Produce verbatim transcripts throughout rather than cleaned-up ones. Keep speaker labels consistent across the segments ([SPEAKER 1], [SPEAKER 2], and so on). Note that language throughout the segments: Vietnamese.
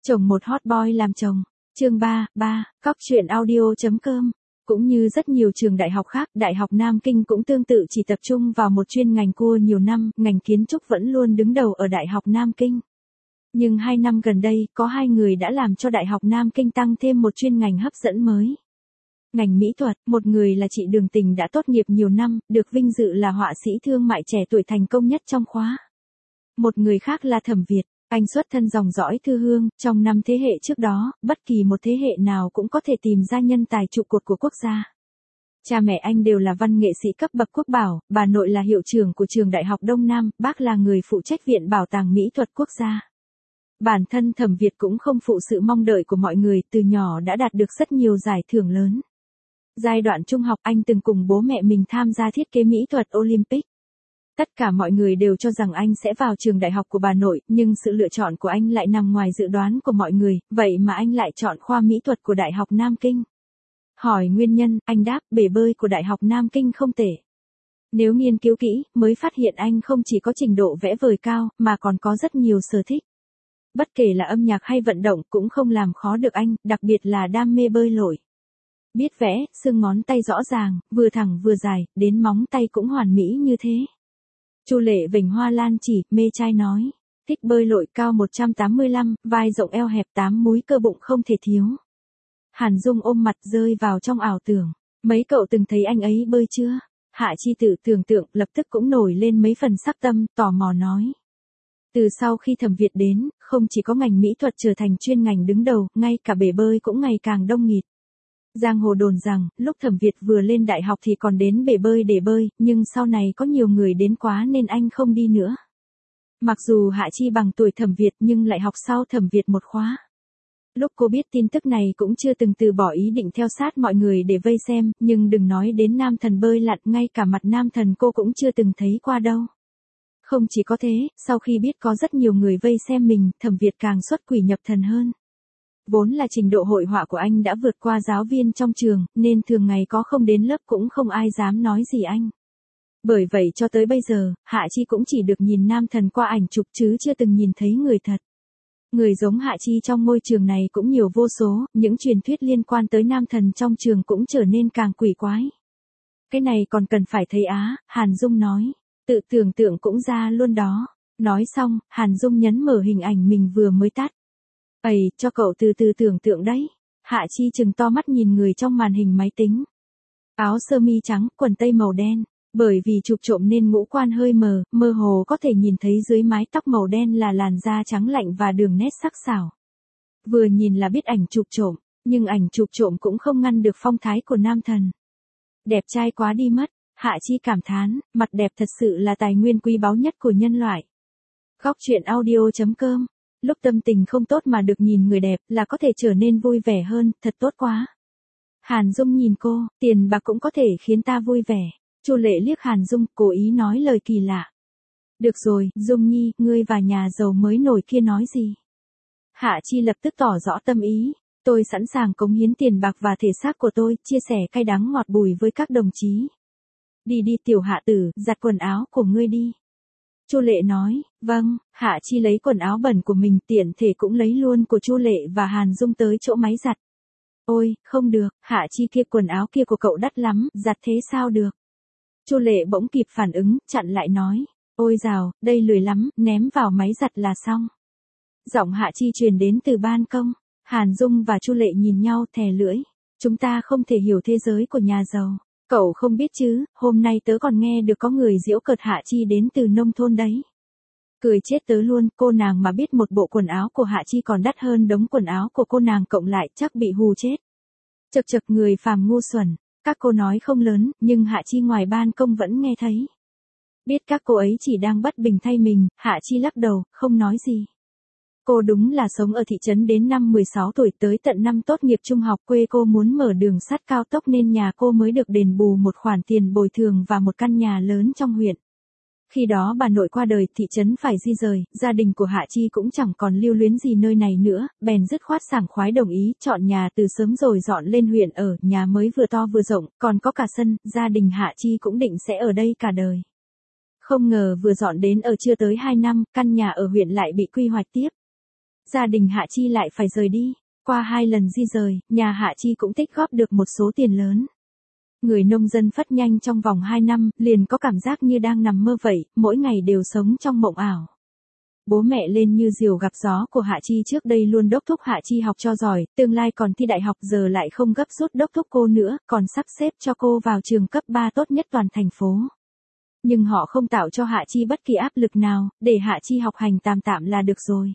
[SPEAKER 1] Chồng một hot boy làm chồng. Chương ba, ba, cóc truyện audio.com. Cũng như rất nhiều trường đại học khác, Đại học Nam Kinh cũng tương tự chỉ tập trung vào một chuyên ngành cua nhiều năm, ngành kiến trúc vẫn luôn đứng đầu ở Đại học Nam Kinh. Nhưng hai năm gần đây, có hai người đã làm cho Đại học Nam Kinh tăng thêm một chuyên ngành hấp dẫn mới. Ngành mỹ thuật, một người là chị Đường Tình đã tốt nghiệp nhiều năm, được vinh dự là họa sĩ thương mại trẻ tuổi thành công nhất trong khóa. Một người khác là Thẩm Việt. Anh xuất thân dòng dõi thư hương, trong năm thế hệ trước đó, bất kỳ một thế hệ nào cũng có thể tìm ra nhân tài trụ cột của quốc gia. Cha mẹ anh đều là văn nghệ sĩ cấp bậc quốc bảo, bà nội là hiệu trưởng của trường Đại học Đông Nam, bác là người phụ trách Viện Bảo tàng Mỹ thuật Quốc gia. Bản thân Thẩm Việt cũng không phụ sự mong đợi của mọi người, từ nhỏ đã đạt được rất nhiều giải thưởng lớn. Giai đoạn trung học anh từng cùng bố mẹ mình tham gia thiết kế mỹ thuật Olympic. Tất cả mọi người đều cho rằng anh sẽ vào trường đại học của bà nội, nhưng sự lựa chọn của anh lại nằm ngoài dự đoán của mọi người, vậy mà anh lại chọn khoa mỹ thuật của Đại học Nam Kinh. Hỏi nguyên nhân, anh đáp, bể bơi của Đại học Nam Kinh không tệ. Nếu nghiên cứu kỹ, mới phát hiện anh không chỉ có trình độ vẽ vời cao, mà còn có rất nhiều sở thích. Bất kể là âm nhạc hay vận động cũng không làm khó được anh, đặc biệt là đam mê bơi lội. Biết vẽ, xương ngón tay rõ ràng, vừa thẳng vừa dài, đến móng tay cũng hoàn mỹ như thế. Chu Lệ vểnh hoa lan chỉ, mê trai nói. Thích bơi lội, cao một trăm tám mươi lăm, vai rộng eo hẹp, tám múi cơ bụng không thể thiếu. Hàn Dung ôm mặt rơi vào trong ảo tưởng. Mấy cậu từng thấy anh ấy bơi chưa? Hạ Chi Tử tưởng tượng, lập tức cũng nổi lên mấy phần sắc tâm, tò mò nói. Từ sau khi Thẩm Việt đến, không chỉ có ngành mỹ thuật trở thành chuyên ngành đứng đầu, ngay cả bể bơi cũng ngày càng đông nghịt. Giang hồ đồn rằng, lúc Thẩm Việt vừa lên đại học thì còn đến bể bơi để bơi, nhưng sau này có nhiều người đến quá nên anh không đi nữa. Mặc dù Hạ Chi bằng tuổi Thẩm Việt nhưng lại học sau Thẩm Việt một khóa. Lúc cô biết tin tức này cũng chưa từng từ bỏ ý định theo sát mọi người để vây xem, nhưng đừng nói đến nam thần bơi lặn, ngay cả mặt nam thần cô cũng chưa từng thấy qua đâu. Không chỉ có thế, sau khi biết có rất nhiều người vây xem mình, Thẩm Việt càng xuất quỷ nhập thần hơn. Vốn là trình độ hội họa của anh đã vượt qua giáo viên trong trường, nên thường ngày có không đến lớp cũng không ai dám nói gì anh. Bởi vậy cho tới bây giờ, Hạ Chi cũng chỉ được nhìn nam thần qua ảnh chụp chứ chưa từng nhìn thấy người thật. Người giống Hạ Chi trong môi trường này cũng nhiều vô số, những truyền thuyết liên quan tới nam thần trong trường cũng trở nên càng quỷ quái. Cái này còn cần phải thấy á, Hàn Dung nói. Tự tưởng tượng cũng ra luôn đó. Nói xong, Hàn Dung nhấn mở hình ảnh mình vừa mới tắt. Ây, cho cậu từ từ tưởng tượng đấy. Hạ Chi trừng to mắt nhìn người trong màn hình máy tính. Áo sơ mi trắng, quần tây màu đen. Bởi vì chụp trộm nên ngũ quan hơi mờ, mơ hồ có thể nhìn thấy dưới mái tóc màu đen là làn da trắng lạnh và đường nét sắc sảo. Vừa nhìn là biết ảnh chụp trộm, nhưng ảnh chụp trộm cũng không ngăn được phong thái của nam thần. Đẹp trai quá đi mất. Hạ Chi cảm thán, mặt đẹp thật sự là tài nguyên quý báu nhất của nhân loại. Góc truyện audio.com. Lúc tâm tình không tốt mà được nhìn người đẹp là có thể trở nên vui vẻ hơn, thật tốt quá. Hàn Dung nhìn cô, tiền bạc cũng có thể khiến ta vui vẻ. Chu Lệ liếc Hàn Dung, cố ý nói lời kỳ lạ. Được rồi, Dung Nhi, ngươi và nhà giàu mới nổi kia nói gì? Hạ Chi lập tức tỏ rõ tâm ý. Tôi sẵn sàng cống hiến tiền bạc và thể xác của tôi, chia sẻ cay đắng ngọt bùi với các đồng chí. Đi đi tiểu Hạ Tử, giặt quần áo của ngươi đi. Chu Lệ nói, vâng. Hạ Chi lấy quần áo bẩn của mình, tiện thể cũng lấy luôn của Chu Lệ và Hàn Dung tới chỗ máy giặt. Ôi, không được, Hạ Chi kia quần áo kia của cậu đắt lắm, giặt thế sao được? Chu Lệ bỗng kịp phản ứng, chặn lại nói, ôi dào, đây lười lắm, ném vào máy giặt là xong. Giọng Hạ Chi truyền đến từ ban công. Hàn Dung và Chu Lệ nhìn nhau thè lưỡi. Chúng ta không thể hiểu thế giới của nhà giàu. Cậu không biết chứ, hôm nay tớ còn nghe được có người giễu cợt Hạ Chi đến từ nông thôn đấy. Cười chết tớ luôn, cô nàng mà biết một bộ quần áo của Hạ Chi còn đắt hơn đống quần áo của cô nàng cộng lại chắc bị hù chết. Chật chật người phàm ngu xuẩn, các cô nói không lớn, nhưng Hạ Chi ngoài ban công vẫn nghe thấy. Biết các cô ấy chỉ đang bất bình thay mình, Hạ Chi lắc đầu, không nói gì. Cô đúng là sống ở thị trấn đến năm mười sáu tuổi, tới tận năm tốt nghiệp trung học quê cô muốn mở đường sắt cao tốc nên nhà cô mới được đền bù một khoản tiền bồi thường và một căn nhà lớn trong huyện. Khi đó bà nội qua đời, thị trấn phải di rời, gia đình của Hạ Chi cũng chẳng còn lưu luyến gì nơi này nữa, bèn dứt khoát sảng khoái đồng ý chọn nhà từ sớm rồi dọn lên huyện ở, nhà mới vừa to vừa rộng, còn có cả sân, gia đình Hạ Chi cũng định sẽ ở đây cả đời. Không ngờ vừa dọn đến ở chưa tới hai năm, căn nhà ở huyện lại bị quy hoạch tiếp. Gia đình Hạ Chi lại phải rời đi. Qua hai lần di rời, nhà Hạ Chi cũng tích góp được một số tiền lớn. Người nông dân phất nhanh trong vòng hai năm, liền có cảm giác như đang nằm mơ vậy, mỗi ngày đều sống trong mộng ảo. Bố mẹ lên như diều gặp gió của Hạ Chi trước đây luôn đốc thúc Hạ Chi học cho giỏi, tương lai còn thi đại học giờ lại không gấp rút đốc thúc cô nữa, còn sắp xếp cho cô vào trường cấp ba tốt nhất toàn thành phố. Nhưng họ không tạo cho Hạ Chi bất kỳ áp lực nào, để Hạ Chi học hành tạm tạm là được rồi.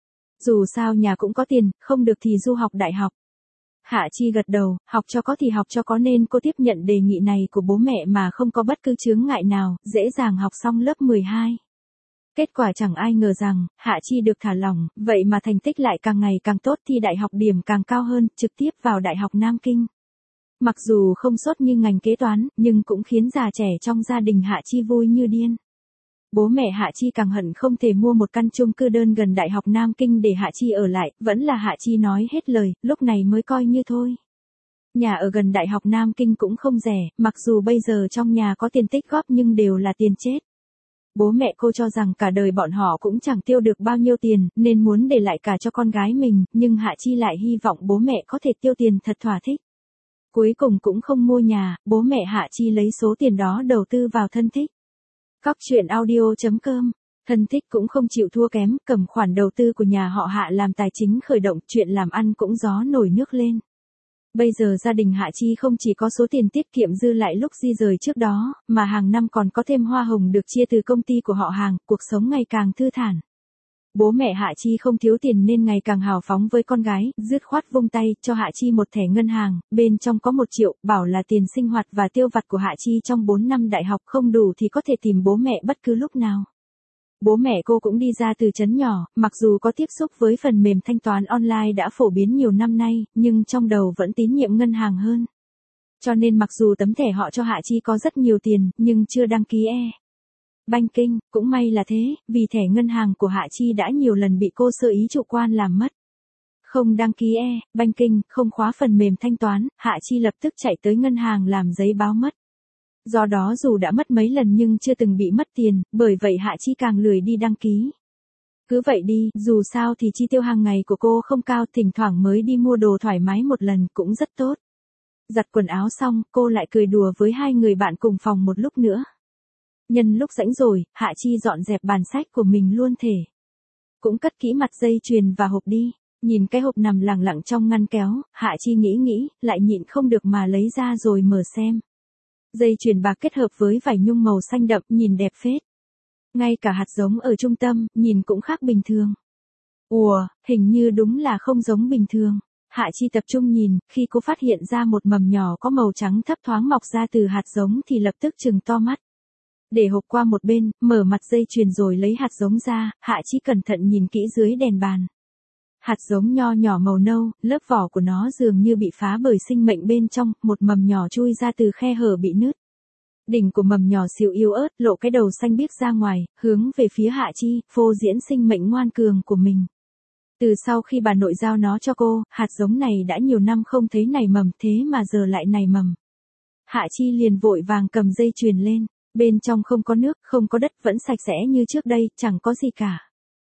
[SPEAKER 1] Dù sao nhà cũng có tiền, không được thì du học đại học. Hạ Chi gật đầu, học cho có thì học cho có nên cô tiếp nhận đề nghị này của bố mẹ mà không có bất cứ chướng ngại nào, dễ dàng học xong lớp mười hai. Kết quả chẳng ai ngờ rằng, Hạ Chi được thả lỏng, vậy mà thành tích lại càng ngày càng tốt, thi đại học điểm càng cao hơn, trực tiếp vào Đại học Nam Kinh. Mặc dù không sốt như ngành kế toán, nhưng cũng khiến già trẻ trong gia đình Hạ Chi vui như điên. Bố mẹ Hạ Chi càng hận không thể mua một căn chung cư đơn gần Đại học Nam Kinh để Hạ Chi ở lại, vẫn là Hạ Chi nói hết lời, lúc này mới coi như thôi. Nhà ở gần Đại học Nam Kinh cũng không rẻ, mặc dù bây giờ trong nhà có tiền tích góp nhưng đều là tiền chết. Bố mẹ cô cho rằng cả đời bọn họ cũng chẳng tiêu được bao nhiêu tiền, nên muốn để lại cả cho con gái mình, nhưng Hạ Chi lại hy vọng bố mẹ có thể tiêu tiền thật thỏa thích. Cuối cùng cũng không mua nhà, bố mẹ Hạ Chi lấy số tiền đó đầu tư vào thân thích. Cóc truyện audio chấm com, thân thích cũng không chịu thua kém, cầm khoản đầu tư của nhà họ Hạ làm tài chính khởi động, chuyện làm ăn cũng gió nổi nước lên. Bây giờ gia đình Hạ Chi không chỉ có số tiền tiết kiệm dư lại lúc di rời trước đó, mà hàng năm còn có thêm hoa hồng được chia từ công ty của họ hàng, cuộc sống ngày càng thư thản. Bố mẹ Hạ Chi không thiếu tiền nên ngày càng hào phóng với con gái, dứt khoát vung tay, cho Hạ Chi một thẻ ngân hàng, bên trong có một triệu, bảo là tiền sinh hoạt và tiêu vặt của Hạ Chi trong bốn năm đại học, không đủ thì có thể tìm bố mẹ bất cứ lúc nào. Bố mẹ cô cũng đi ra từ trấn nhỏ, mặc dù có tiếp xúc với phần mềm thanh toán online đã phổ biến nhiều năm nay, nhưng trong đầu vẫn tín nhiệm ngân hàng hơn. Cho nên mặc dù tấm thẻ họ cho Hạ Chi có rất nhiều tiền, nhưng chưa đăng ký e banking, cũng may là thế, vì thẻ ngân hàng của Hạ Chi đã nhiều lần bị cô sơ ý chủ quan làm mất. Không đăng ký e banking, không khóa phần mềm thanh toán, Hạ Chi lập tức chạy tới ngân hàng làm giấy báo mất. Do đó dù đã mất mấy lần nhưng chưa từng bị mất tiền, bởi vậy Hạ Chi càng lười đi đăng ký. Cứ vậy đi, dù sao thì chi tiêu hàng ngày của cô không cao, thỉnh thoảng mới đi mua đồ thoải mái một lần cũng rất tốt. Giặt quần áo xong, cô lại cười đùa với hai người bạn cùng phòng một lúc nữa. Nhân lúc rảnh rồi, Hạ Chi dọn dẹp bàn sách của mình luôn thể. Cũng cất kỹ mặt dây chuyền và hộp đi. Nhìn cái hộp nằm lẳng lặng trong ngăn kéo, Hạ Chi nghĩ nghĩ, lại nhịn không được mà lấy ra rồi mở xem. Dây chuyền bạc kết hợp với vải nhung màu xanh đậm, nhìn đẹp phết. Ngay cả hạt giống ở trung tâm, nhìn cũng khác bình thường. Ủa, hình như đúng là không giống bình thường. Hạ Chi tập trung nhìn, khi cô phát hiện ra một mầm nhỏ có màu trắng thấp thoáng mọc ra từ hạt giống thì lập tức trừng to mắt. Để hộp qua một bên, mở mặt dây chuyền rồi lấy hạt giống ra, Hạ Chi cẩn thận nhìn kỹ dưới đèn bàn. Hạt giống nho nhỏ màu nâu, lớp vỏ của nó dường như bị phá bởi sinh mệnh bên trong, một mầm nhỏ chui ra từ khe hở bị nứt. Đỉnh của mầm nhỏ xìu yếu ớt, lộ cái đầu xanh biếc ra ngoài, hướng về phía Hạ Chi, phô diễn sinh mệnh ngoan cường của mình. Từ sau khi bà nội giao nó cho cô, hạt giống này đã nhiều năm không thấy nảy mầm, thế mà giờ lại nảy mầm. Hạ Chi liền vội vàng cầm dây chuyền lên, bên trong không có nước, không có đất, vẫn sạch sẽ như trước đây, chẳng có gì cả.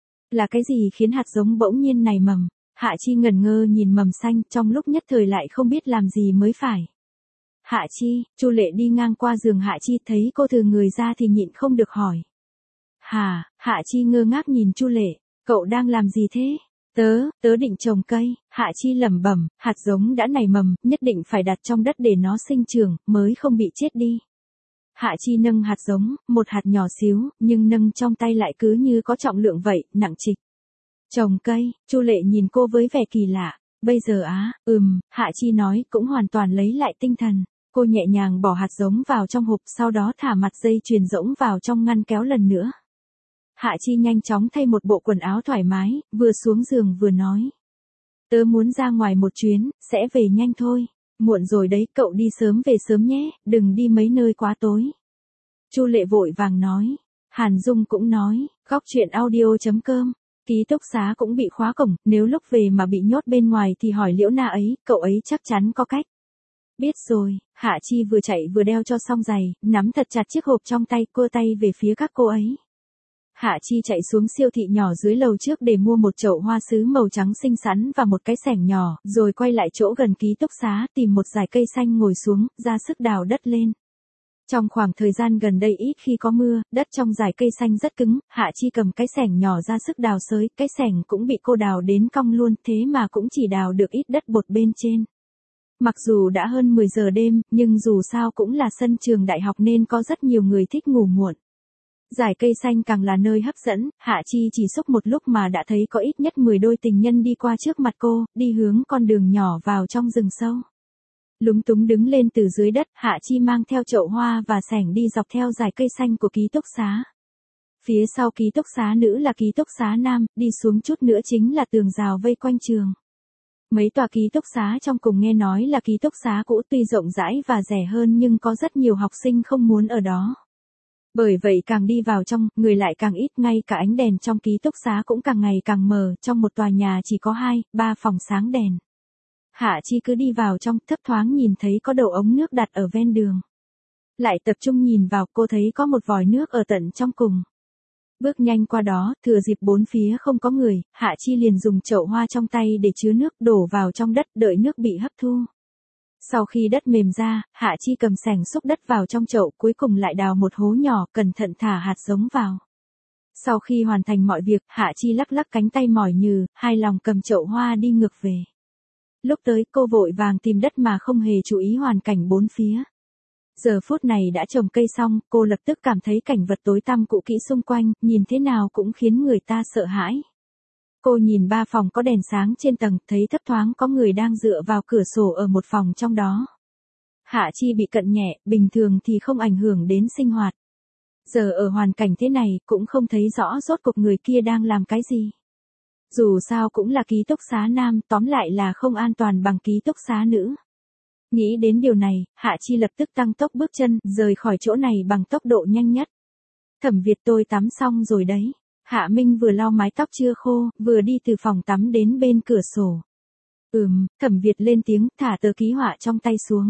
[SPEAKER 1] Là cái gì khiến hạt giống bỗng nhiên nảy mầm? Hạ Chi ngẩn ngơ nhìn mầm xanh, trong lúc nhất thời lại không biết làm gì mới phải. Hạ Chi, Chu Lệ đi ngang qua giường Hạ Chi, thấy cô thừ người ra thì nhịn không được hỏi. Hà, Hạ Chi ngơ ngác nhìn Chu Lệ, cậu đang làm gì thế? Tớ, tớ định trồng cây. Hạ Chi lẩm bẩm, hạt giống đã nảy mầm, nhất định phải đặt trong đất để nó sinh trưởng, mới không bị chết đi. Hạ Chi nâng hạt giống, một hạt nhỏ xíu, nhưng nâng trong tay lại cứ như có trọng lượng vậy, nặng trịch. Trồng cây, Chu Lệ nhìn cô với vẻ kỳ lạ. Bây giờ á, ừm, Hạ Chi nói, cũng hoàn toàn lấy lại tinh thần. Cô nhẹ nhàng bỏ hạt giống vào trong hộp, sau đó thả mặt dây chuyền rỗng vào trong ngăn kéo lần nữa. Hạ Chi nhanh chóng thay một bộ quần áo thoải mái, vừa xuống giường vừa nói. Tớ muốn ra ngoài một chuyến, sẽ về nhanh thôi. Muộn rồi đấy, cậu đi sớm về sớm nhé, đừng đi mấy nơi quá tối. Chu Lệ vội vàng nói. Hàn Dung cũng nói, cóc truyện audio chấm com. Ký túc xá cũng bị khóa cổng, nếu lúc về mà bị nhốt bên ngoài thì hỏi Liễu Na ấy, cậu ấy chắc chắn có cách. Biết rồi, Hạ Chi vừa chạy vừa đeo cho xong giày, nắm thật chặt chiếc hộp trong tay, cua tay về phía các cô ấy. Hạ Chi chạy xuống siêu thị nhỏ dưới lầu trước để mua một chậu hoa sứ màu trắng xinh xắn và một cái xẻng nhỏ, rồi quay lại chỗ gần ký túc xá tìm một dải cây xanh ngồi xuống, ra sức đào đất lên. Trong khoảng thời gian gần đây ít khi có mưa, đất trong dải cây xanh rất cứng, Hạ Chi cầm cái xẻng nhỏ ra sức đào xới, cái xẻng cũng bị cô đào đến cong luôn, thế mà cũng chỉ đào được ít đất bột bên trên. Mặc dù đã hơn mười giờ đêm, nhưng dù sao cũng là sân trường đại học nên có rất nhiều người thích ngủ muộn. Dải cây xanh càng là nơi hấp dẫn, Hạ Chi chỉ xúc một lúc mà đã thấy có ít nhất mười đôi tình nhân đi qua trước mặt cô, đi hướng con đường nhỏ vào trong rừng sâu. Lúng túng đứng lên từ dưới đất, Hạ Chi mang theo chậu hoa và xẻng đi dọc theo dải cây xanh của ký túc xá. Phía sau ký túc xá nữ là ký túc xá nam, đi xuống chút nữa chính là tường rào vây quanh trường. Mấy tòa ký túc xá trong cùng nghe nói là ký túc xá cũ, tuy rộng rãi và rẻ hơn nhưng có rất nhiều học sinh không muốn ở đó. Bởi vậy càng đi vào trong, người lại càng ít, ngay cả ánh đèn trong ký túc xá cũng càng ngày càng mờ, trong một tòa nhà chỉ có hai, ba phòng sáng đèn. Hạ Chi cứ đi vào trong, thấp thoáng nhìn thấy có đầu ống nước đặt ở ven đường. Lại tập trung nhìn vào, cô thấy có một vòi nước ở tận trong cùng. Bước nhanh qua đó, thừa dịp bốn phía không có người, Hạ Chi liền dùng chậu hoa trong tay để chứa nước đổ vào trong đất, đợi nước bị hấp thu. Sau khi đất mềm ra, Hạ Chi cầm xẻng xúc đất vào trong chậu, cuối cùng lại đào một hố nhỏ, cẩn thận thả hạt giống vào. Sau khi hoàn thành mọi việc, Hạ Chi lắc lắc cánh tay mỏi nhừ, hài lòng cầm chậu hoa đi ngược về. Lúc tới, cô vội vàng tìm đất mà không hề chú ý hoàn cảnh bốn phía. Giờ phút này đã trồng cây xong, cô lập tức cảm thấy cảnh vật tối tăm cũ kỹ xung quanh, nhìn thế nào cũng khiến người ta sợ hãi. Cô nhìn ba phòng có đèn sáng trên tầng, thấy thấp thoáng có người đang dựa vào cửa sổ ở một phòng trong đó. Hạ Chi bị cận nhẹ, bình thường thì không ảnh hưởng đến sinh hoạt. Giờ ở hoàn cảnh thế này, cũng không thấy rõ rốt cuộc người kia đang làm cái gì. Dù sao cũng là ký túc xá nam, tóm lại là không an toàn bằng ký túc xá nữ. Nghĩ đến điều này, Hạ Chi lập tức tăng tốc bước chân, rời khỏi chỗ này bằng tốc độ nhanh nhất. Thẩm Việt, tôi tắm xong rồi đấy. Hạ Minh vừa lau mái tóc chưa khô, vừa đi từ phòng tắm đến bên cửa sổ. Ừm, Thẩm Việt lên tiếng, thả tờ ký họa trong tay xuống.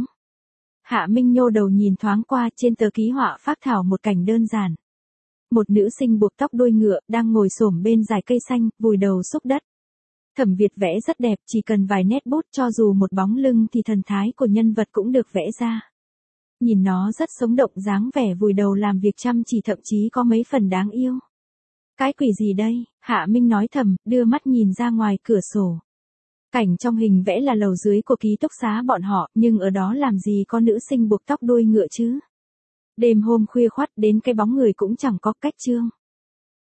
[SPEAKER 1] Hạ Minh nhô đầu nhìn thoáng qua, trên tờ ký họa phác thảo một cảnh đơn giản. Một nữ sinh buộc tóc đuôi ngựa, đang ngồi xổm bên dải cây xanh, vùi đầu xúc đất. Thẩm Việt vẽ rất đẹp, chỉ cần vài nét bút, cho dù một bóng lưng thì thần thái của nhân vật cũng được vẽ ra. Nhìn nó rất sống động, dáng vẻ vùi đầu làm việc chăm chỉ, thậm chí có mấy phần đáng yêu. Cái quỷ gì đây? Hạ Minh nói thầm, đưa mắt nhìn ra ngoài cửa sổ. Cảnh trong hình vẽ là lầu dưới của ký túc xá bọn họ, nhưng ở đó làm gì có nữ sinh buộc tóc đuôi ngựa chứ? Đêm hôm khuya khoắt đến cái bóng người cũng chẳng có, cách trương.